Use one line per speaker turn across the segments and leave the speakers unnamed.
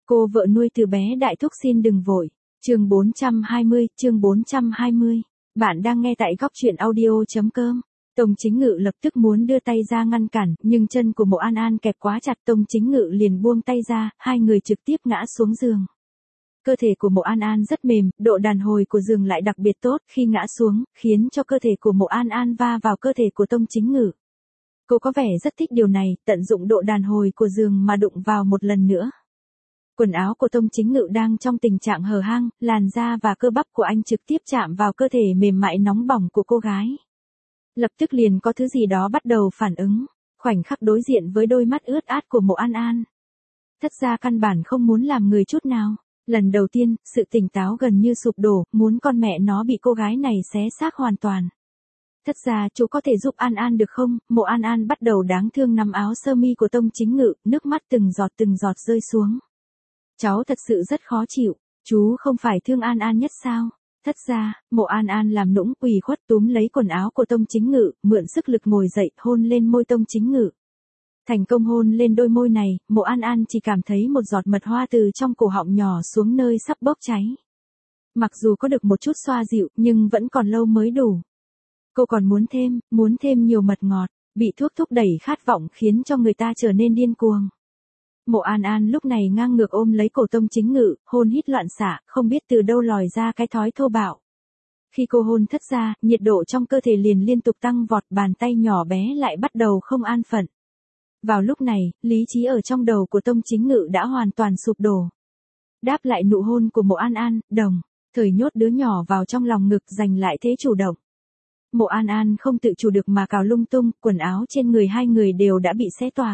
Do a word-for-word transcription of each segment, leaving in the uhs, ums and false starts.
Cô vợ nuôi từ bé đại thúc xin đừng vội. Chương bốn trăm hai mươi, chương bốn trăm hai mươi. Bạn đang nghe tại góc truyện audio.com. Tông Chính Ngự lập tức muốn đưa tay ra ngăn cản, nhưng chân của Mộ An An kẹp quá chặt, Tông Chính Ngự liền buông tay ra, hai người trực tiếp ngã xuống giường. Cơ thể của Mộ An An rất mềm, độ đàn hồi của giường lại đặc biệt tốt, khi ngã xuống, khiến cho cơ thể của Mộ An An va vào cơ thể của Tông Chính Ngự. Cô có vẻ rất thích điều này, tận dụng độ đàn hồi của giường mà đụng vào một lần nữa. Quần áo của Tông Chính Ngự đang trong tình trạng hở hang, làn da và cơ bắp của anh trực tiếp chạm vào cơ thể mềm mại nóng bỏng của cô gái. Lập tức liền có thứ gì đó bắt đầu phản ứng, khoảnh khắc đối diện với đôi mắt ướt át của Mộ An An. Thất gia căn bản không muốn làm người chút nào. Lần đầu tiên, sự tỉnh táo gần như sụp đổ, muốn con mẹ nó bị cô gái này xé xác hoàn toàn. Thất gia, chú có thể giúp An An được không? Mộ An An bắt đầu đáng thương nắm áo sơ mi của Tông Chính Ngự, nước mắt từng giọt từng giọt rơi xuống. Cháu thật sự rất khó chịu, chú không phải thương An An nhất sao? Thất gia, Mộ An An làm nũng ủy khuất túm lấy quần áo của Tông Chính Ngự, mượn sức lực ngồi dậy, hôn lên môi Tông Chính Ngự. Thành công hôn lên đôi môi này, Mộ An An chỉ cảm thấy một giọt mật hoa từ trong cổ họng nhỏ xuống nơi sắp bốc cháy. Mặc dù có được một chút xoa dịu, nhưng vẫn còn lâu mới đủ. Cô còn muốn thêm, muốn thêm nhiều mật ngọt, bị thuốc thúc đẩy khát vọng khiến cho người ta trở nên điên cuồng. Mộ An An lúc này ngang ngược ôm lấy cổ Tông Chính Ngự, hôn hít loạn xạ, không biết từ đâu lòi ra cái thói thô bạo. Khi cô hôn thất gia, nhiệt độ trong cơ thể liền liên tục tăng vọt, bàn tay nhỏ bé lại bắt đầu không an phận. Vào lúc này, lý trí ở trong đầu của Tông Chính Ngự đã hoàn toàn sụp đổ. Đáp lại nụ hôn của Mộ An An, đồng, thời nhốt đứa nhỏ vào trong lòng ngực giành lại thế chủ động. Mộ An An không tự chủ được mà cào lung tung, quần áo trên người hai người đều đã bị xé toạc.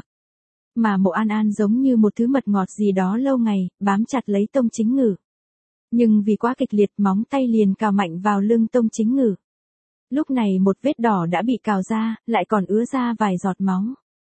Mà Mộ An An giống như một thứ mật ngọt gì đó lâu ngày, bám chặt lấy Tông Chính Ngự. Nhưng vì quá kịch liệt, móng tay liền cào mạnh vào lưng Tông Chính Ngự. Lúc này một vết đỏ đã bị cào ra, lại còn ứa ra vài giọt máu.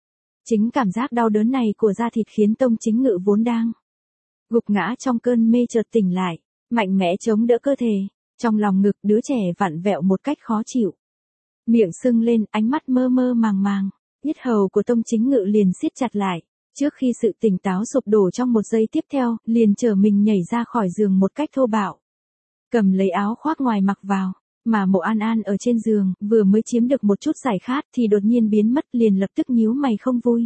Chính cảm giác đau đớn này của da thịt khiến Tông Chính Ngự vốn đang gục ngã trong cơn mê chợt tỉnh lại, mạnh mẽ chống đỡ cơ thể, trong lòng ngực đứa trẻ vặn vẹo một cách khó chịu. Miệng sưng lên, ánh mắt mơ mơ màng màng, yết hầu của Tông Chính Ngự liền siết chặt lại, trước khi sự tỉnh táo sụp đổ trong một giây tiếp theo, liền trở mình nhảy ra khỏi giường một cách thô bạo. Cầm lấy áo khoác ngoài mặc vào, mà Mộ An An ở trên giường, vừa mới chiếm được một chút giải khát thì đột nhiên biến mất, liền lập tức nhíu mày không vui.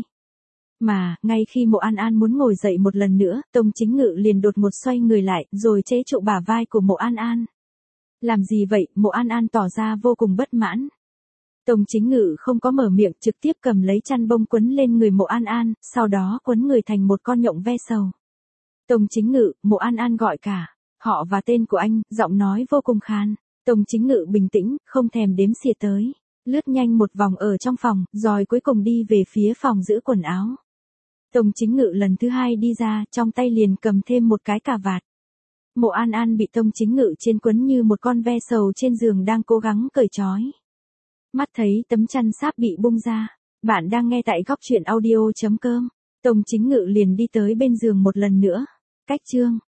Mà, ngay khi Mộ An An muốn ngồi dậy một lần nữa, Tông Chính Ngự liền đột ngột xoay người lại, rồi chế trụ bả vai của Mộ An An. Làm gì vậy? Mộ An An tỏ ra vô cùng bất mãn. Tông Chính Ngự không có mở miệng, trực tiếp cầm lấy chăn bông quấn lên người Mộ An An, sau đó quấn người thành một con nhộng ve sầu. Tông Chính Ngự, Mộ An An gọi cả họ và tên của anh, giọng nói vô cùng khan. Tông Chính Ngự bình tĩnh, không thèm đếm xỉa tới, lướt nhanh một vòng ở trong phòng, rồi cuối cùng đi về phía phòng giữ quần áo. Tông Chính Ngự lần thứ hai đi ra, trong tay liền cầm thêm một cái cà vạt. Mộ An An bị Tông Chính Ngự trên quấn như một con ve sầu trên giường đang cố gắng cởi trói. Mắt thấy tấm chăn sáp bị bung ra, bạn đang nghe tại góc truyện audio.com. Tông Chính Ngự liền đi tới bên giường một lần nữa. Cách chương